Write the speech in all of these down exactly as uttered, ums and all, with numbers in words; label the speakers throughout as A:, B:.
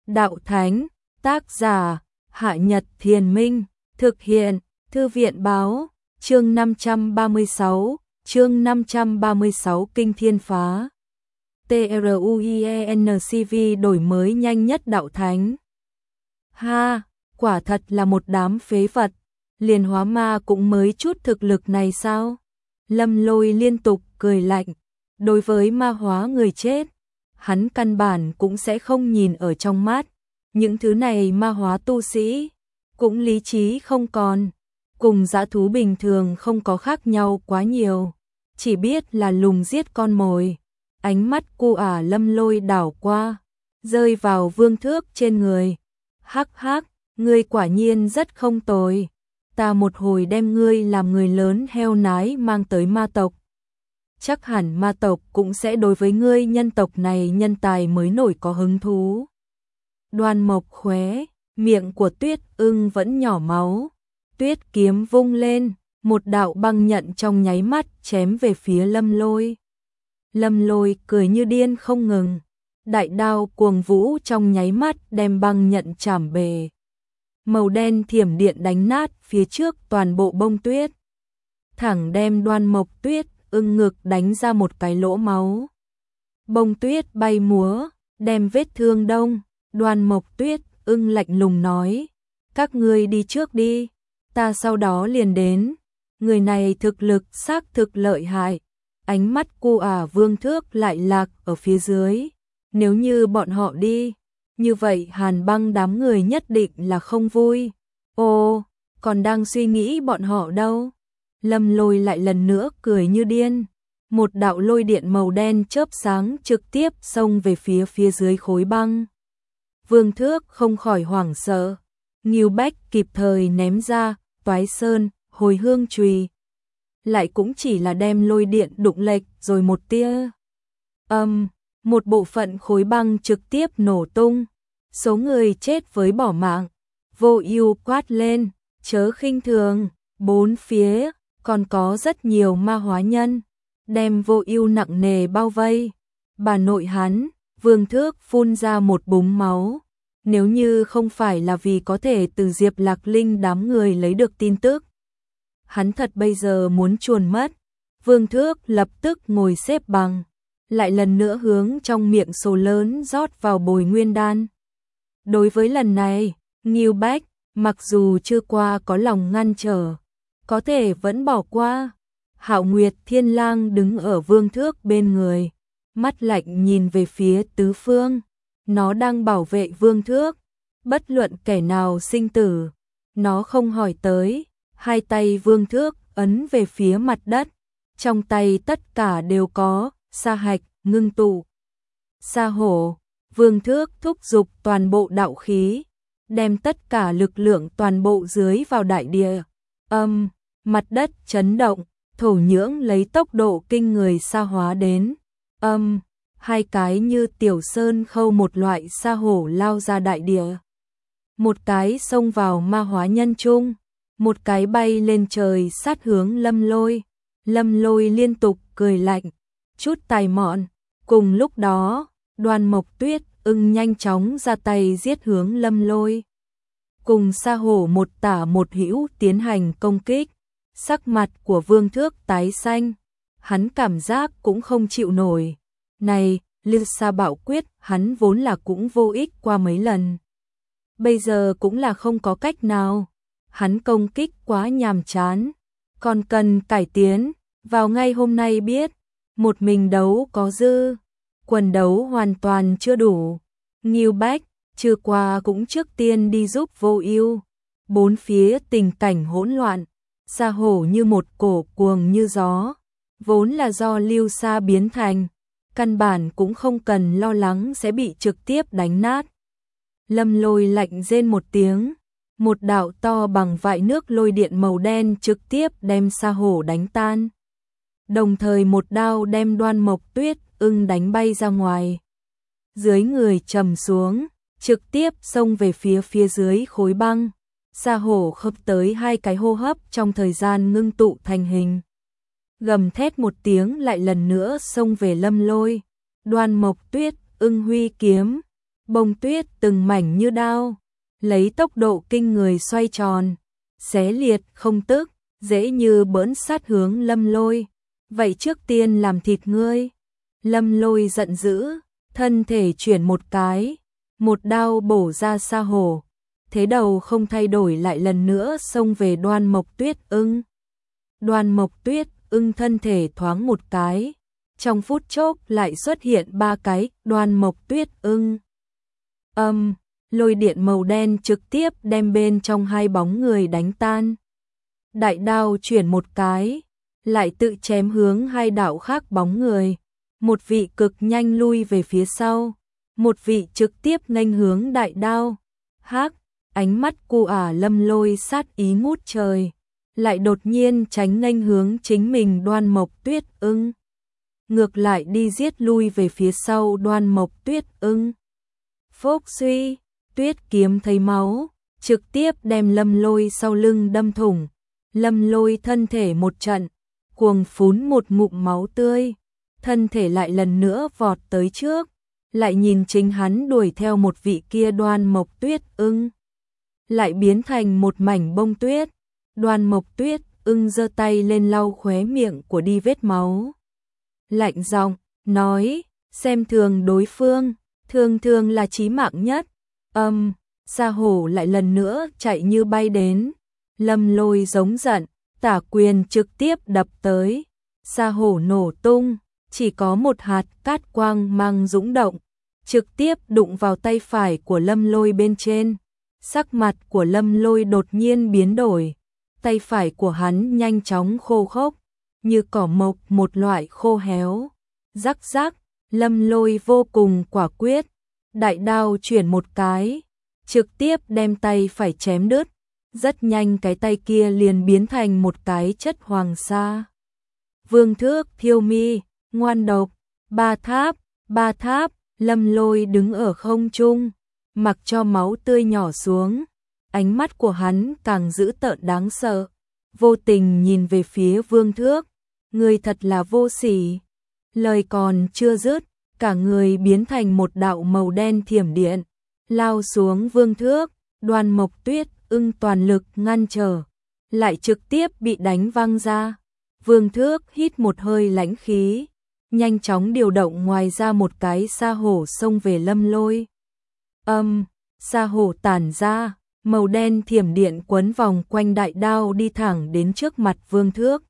A: Đạo Thánh, tác giả, Hạ Nhật Thiền Minh, thực hiện, Thư viện Báo, chương năm trăm ba mươi sáu, chương năm trăm ba mươi sáu Kinh Thiên Phá. TRUIENCV đổi mới nhanh nhất Đạo Thánh. Ha, quả thật là một đám phế vật, liền hóa ma cũng mới chút thực lực này sao? Lâm Lôi liên tục cười lạnh, đối với ma hóa người chết, hắn căn bản cũng sẽ không nhìn ở trong mắt, những thứ này ma hóa tu sĩ, cũng lý trí không còn, cùng dã thú bình thường không có khác nhau quá nhiều, chỉ biết là lùng giết con mồi. Ánh mắt cu ả Lâm Lôi đảo qua, rơi vào Vương Thước trên người. Hắc hắc, ngươi quả nhiên rất không tồi, ta một hồi đem ngươi làm người lớn heo nái mang tới ma tộc. Chắc hẳn ma tộc cũng sẽ đối với ngươi nhân tộc này nhân tài mới nổi có hứng thú. Đoan Mộc khóe, miệng của Tuyết Ưng vẫn nhỏ máu, tuyết kiếm vung lên, một đạo băng nhận trong nháy mắt chém về phía Lâm Lôi. Lâm Lôi cười như điên không ngừng, đại đao cuồng vũ trong nháy mắt đem băng nhận chảm bề. Màu đen thiểm điện đánh nát phía trước toàn bộ bông tuyết, thẳng đem Đoan Mộc Tuyết Ưng ngực đánh ra một cái lỗ máu. Bông tuyết bay múa, đem vết thương đông. Đoan Mộc Tuyết Ưng lạnh lùng nói, các ngươi đi trước đi, ta sau đó liền đến. Người này thực lực xác thực lợi hại. Ánh mắt cu ả Vương Thước lại lạc ở phía dưới. Nếu như bọn họ đi, như vậy Hàn Băng đám người nhất định là không vui. Ồ, còn đang suy nghĩ bọn họ đâu. Lâm Lôi lại lần nữa cười như điên. Một đạo lôi điện màu đen chớp sáng trực tiếp xông về phía phía dưới khối băng. Vương Thước không khỏi hoảng sợ. Ngưu Bách kịp thời ném ra Toái Sơn, Hồi Hương Chùy. Lại cũng chỉ là đem lôi điện đụng lệch rồi một tia. Âm, um, một bộ phận khối băng trực tiếp nổ tung. Số người chết với bỏ mạng. Vô Ưu quát lên, chớ khinh thường, bốn phía còn có rất nhiều ma hóa nhân, đem Vô Ưu nặng nề bao vây. Bà nội hắn, Vương Thước phun ra một búng máu. Nếu như không phải là vì có thể từ Diệp Lạc Linh đám người lấy được tin tức, hắn thật bây giờ muốn chuồn mất. Vương Thước lập tức ngồi xếp bằng, lại lần nữa hướng trong miệng sổ lớn rót vào bồi nguyên đan. Đối với lần này, Ngưu Bách, mặc dù chưa qua có lòng ngăn trở, có thể vẫn bỏ qua. Hạo Nguyệt Thiên Lang đứng ở Vương Thước bên người, mắt lạnh nhìn về phía tứ phương. Nó đang bảo vệ Vương Thước, bất luận kẻ nào sinh tử, nó không hỏi tới. Hai tay Vương Thước ấn về phía mặt đất, trong tay tất cả đều có sa hạch ngưng tụ. Sa hổ, Vương Thước thúc giục toàn bộ đạo khí, đem tất cả lực lượng toàn bộ dưới vào đại địa. Âm, um, mặt đất chấn động, thổ nhưỡng lấy tốc độ kinh người sa hóa đến. Âm, um, hai cái như tiểu sơn khâu một loại sa hổ lao ra đại địa. Một cái xông vào ma hóa nhân trung, một cái bay lên trời sát hướng Lâm Lôi. Lâm Lôi liên tục cười lạnh, chút tài mọn. Cùng lúc đó, Đoan Mộc Tuyết Ưng nhanh chóng ra tay giết hướng Lâm Lôi. Cùng sa hổ một tả một hữu tiến hành công kích. Sắc mặt của Vương Thước tái xanh, hắn cảm giác cũng không chịu nổi. Này, Lưu Sa Bảo Quyết hắn vốn là cũng vô ích qua mấy lần, bây giờ cũng là không có cách nào. Hắn công kích quá nhàm chán, còn cần cải tiến. Vào ngay hôm nay biết, một mình đấu có dư, quần đấu hoàn toàn chưa đủ. Ngưu Bách, trừ qua cũng trước tiên đi giúp Vô Ưu. Bốn phía tình cảnh hỗn loạn, sa hổ như một cổ cuồng như gió, vốn là do Lưu Sa biến thành, căn bản cũng không cần lo lắng sẽ bị trực tiếp đánh nát. Lâm Lôi lạnh rên một tiếng, một đạo to bằng vại nước lôi điện màu đen trực tiếp đem sa hổ đánh tan. Đồng thời một đao đem Đoan Mộc Tuyết Ưng đánh bay ra ngoài. Dưới người trầm xuống, trực tiếp xông về phía phía dưới khối băng. Sa hổ khớp tới hai cái hô hấp trong thời gian ngưng tụ thành hình. Gầm thét một tiếng lại lần nữa xông về Lâm Lôi. Đoan Mộc Tuyết Ưng huy kiếm, bông tuyết từng mảnh như đao, lấy tốc độ kinh người xoay tròn, xé liệt không tức, dễ như bỡn sát hướng Lâm Lôi. Vậy trước tiên làm thịt ngươi. Lâm Lôi giận dữ, thân thể chuyển một cái, một đao bổ ra Sa Hổ, thế đầu không thay đổi lại lần nữa xông về Đoan Mộc Tuyết Ưng. Đoan Mộc Tuyết Ưng thân thể thoáng một cái, trong phút chốc lại xuất hiện ba cái Đoan Mộc Tuyết Ưng. Âm, lôi điện màu đen trực tiếp đem bên trong hai bóng người đánh tan. Đại đao chuyển một cái, lại tự chém hướng hai đạo khác bóng người. Một vị cực nhanh lui về phía sau, một vị trực tiếp nghênh hướng đại đao. Hắc, ánh mắt cu ả Lâm Lôi sát ý ngút trời, lại đột nhiên tránh nghênh hướng chính mình Đoan Mộc Tuyết Ưng. Ngược lại đi giết lui về phía sau Đoan Mộc Tuyết Ưng. Phốc suy, tuyết kiếm thấy máu, trực tiếp đem Lâm Lôi sau lưng đâm thủng. Lâm Lôi thân thể một trận, cuồng phún một ngụm máu tươi, thân thể lại lần nữa vọt tới trước, lại nhìn chính hắn đuổi theo một vị kia Đoan Mộc Tuyết Ưng, lại biến thành một mảnh bông tuyết. Đoan Mộc Tuyết Ưng giơ tay lên lau khóe miệng của đi vết máu, lạnh giọng nói, xem thường đối phương, thường thường là chí mạng nhất. Âm, Sa Hổ lại lần nữa chạy như bay đến. Lâm Lôi giống giận, tả quyền trực tiếp đập tới. Sa Hổ nổ tung, chỉ có một hạt cát quang mang dũng động, trực tiếp đụng vào tay phải của Lâm Lôi bên trên. Sắc mặt của Lâm Lôi đột nhiên biến đổi, tay phải của hắn nhanh chóng khô khốc, như cỏ mộc một loại khô héo. Rắc rắc, Lâm Lôi vô cùng quả quyết, đại đao chuyển một cái, trực tiếp đem tay phải chém đứt. Rất nhanh cái tay kia liền biến thành một cái chất hoàng sa. Vương Thước Thiêu Mi, ngoan độc, ba tháp, ba tháp. Lâm Lôi đứng ở không trung, mặc cho máu tươi nhỏ xuống, ánh mắt của hắn càng dữ tợn đáng sợ, vô tình nhìn về phía Vương Thước. Người thật là vô sỉ. Lời còn chưa dứt, cả người biến thành một đạo màu đen thiểm điện, lao xuống Vương Thước. Đoan Mộc Tuyết Ưng toàn lực ngăn trở, lại trực tiếp bị đánh văng ra. Vương Thước hít một hơi lãnh khí, nhanh chóng điều động ngoài ra một cái Sa Hổ xông về Lâm Lôi. Âm, Sa Hổ tản ra, màu đen thiểm điện quấn vòng quanh đại đao đi thẳng đến trước mặt Vương Thước.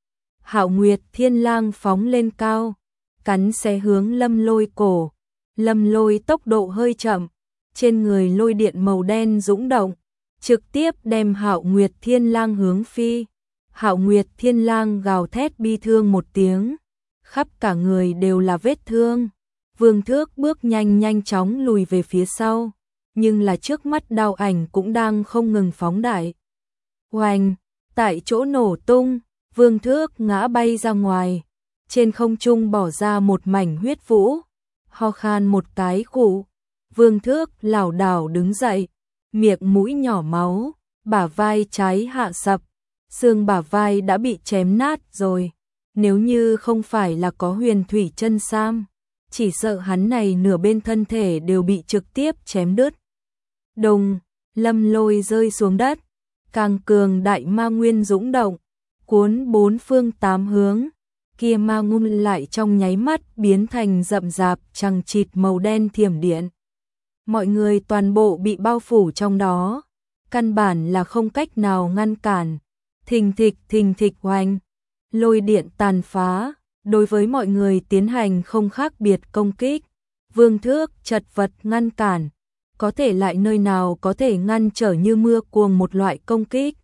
A: Hạo Nguyệt Thiên Lang phóng lên cao, cắn xé hướng Lâm Lôi cổ. Lâm Lôi tốc độ hơi chậm, trên người lôi điện màu đen dũng động, trực tiếp đem Hạo Nguyệt Thiên Lang hướng phi. Hạo Nguyệt Thiên Lang gào thét bi thương một tiếng, khắp cả người đều là vết thương. Vương Thước bước nhanh nhanh chóng lùi về phía sau, nhưng là trước mắt đao ảnh cũng đang không ngừng phóng đại. Oanh, tại chỗ nổ tung, Vương Thước ngã bay ra ngoài, trên không trung bỏ ra một mảnh huyết vũ, ho khan một cái khụ. Vương Thước lảo đảo đứng dậy, miệng mũi nhỏ máu, bả vai trái hạ sập, xương bả vai đã bị chém nát rồi. Nếu như không phải là có Huyền Thủy Chân Sam, chỉ sợ hắn này nửa bên thân thể đều bị trực tiếp chém đứt. Đùng, Lâm Lôi rơi xuống đất, càng cường đại ma nguyên dũng động, cuốn bốn phương tám hướng, kia ma nguyên lại trong nháy mắt biến thành rậm rạp chằng chịt màu đen thiểm điện. Mọi người toàn bộ bị bao phủ trong đó, căn bản là không cách nào ngăn cản. Thình thịch thình thịch oanh, lôi điện tàn phá, đối với mọi người tiến hành không khác biệt công kích. Vương Thước chật vật ngăn cản, có thể lại nơi nào có thể ngăn trở như mưa cuồng một loại công kích.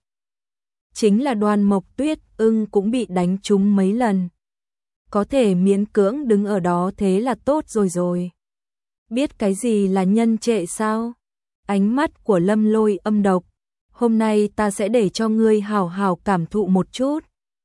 A: Chính là Đoan Mộc Tuyết Ưng cũng bị đánh trúng mấy lần, có thể miễn cưỡng đứng ở đó thế là tốt rồi rồi. Biết cái gì là nhân trệ sao? Ánh mắt của Lâm Lôi âm độc, hôm nay ta sẽ để cho ngươi hào hào cảm thụ một chút.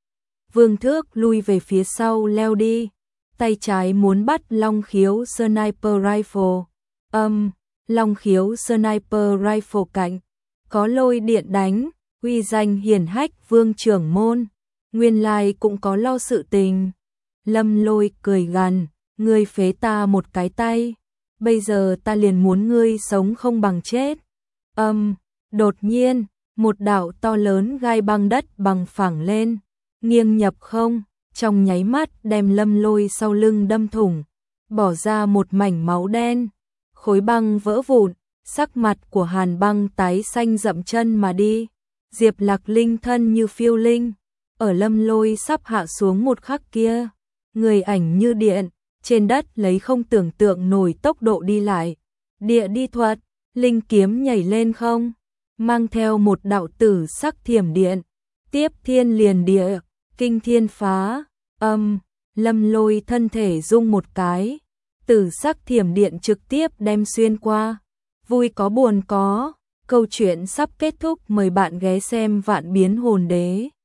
A: Vương Thước lui về phía sau leo đi, tay trái muốn bắt Long Khiếu Sniper Rifle. Âm, Long Khiếu Sniper Rifle cạnh, có lôi điện đánh, uy danh hiển hách Vương trưởng môn, nguyên lai cũng có lo sự tình. Lâm Lôi cười gằn, ngươi phế ta một cái tay, bây giờ ta liền muốn ngươi sống không bằng chết. Âm, um, đột nhiên, một đạo to lớn gai băng đất bằng phẳng lên, nghiêng nhập không, trong nháy mắt đem Lâm Lôi sau lưng đâm thủng, bỏ ra một mảnh máu đen, khối băng vỡ vụn, sắc mặt của Hàn Băng tái xanh dậm chân mà đi. Diệp Lạc Linh thân như phiêu linh, ở Lâm Lôi sắp hạ xuống một khắc kia, người ảnh như điện, trên đất lấy không tưởng tượng nổi tốc độ đi lại. Địa đi thuật, linh kiếm nhảy lên không, mang theo một đạo tử sắc thiểm điện, tiếp thiên liền địa, kinh thiên phá, âm, Lâm Lôi thân thể rung một cái, tử sắc thiểm điện trực tiếp đem xuyên qua. Vui có buồn có, câu chuyện sắp kết thúc, mời bạn ghé xem Vạn Biến Hồn Đế.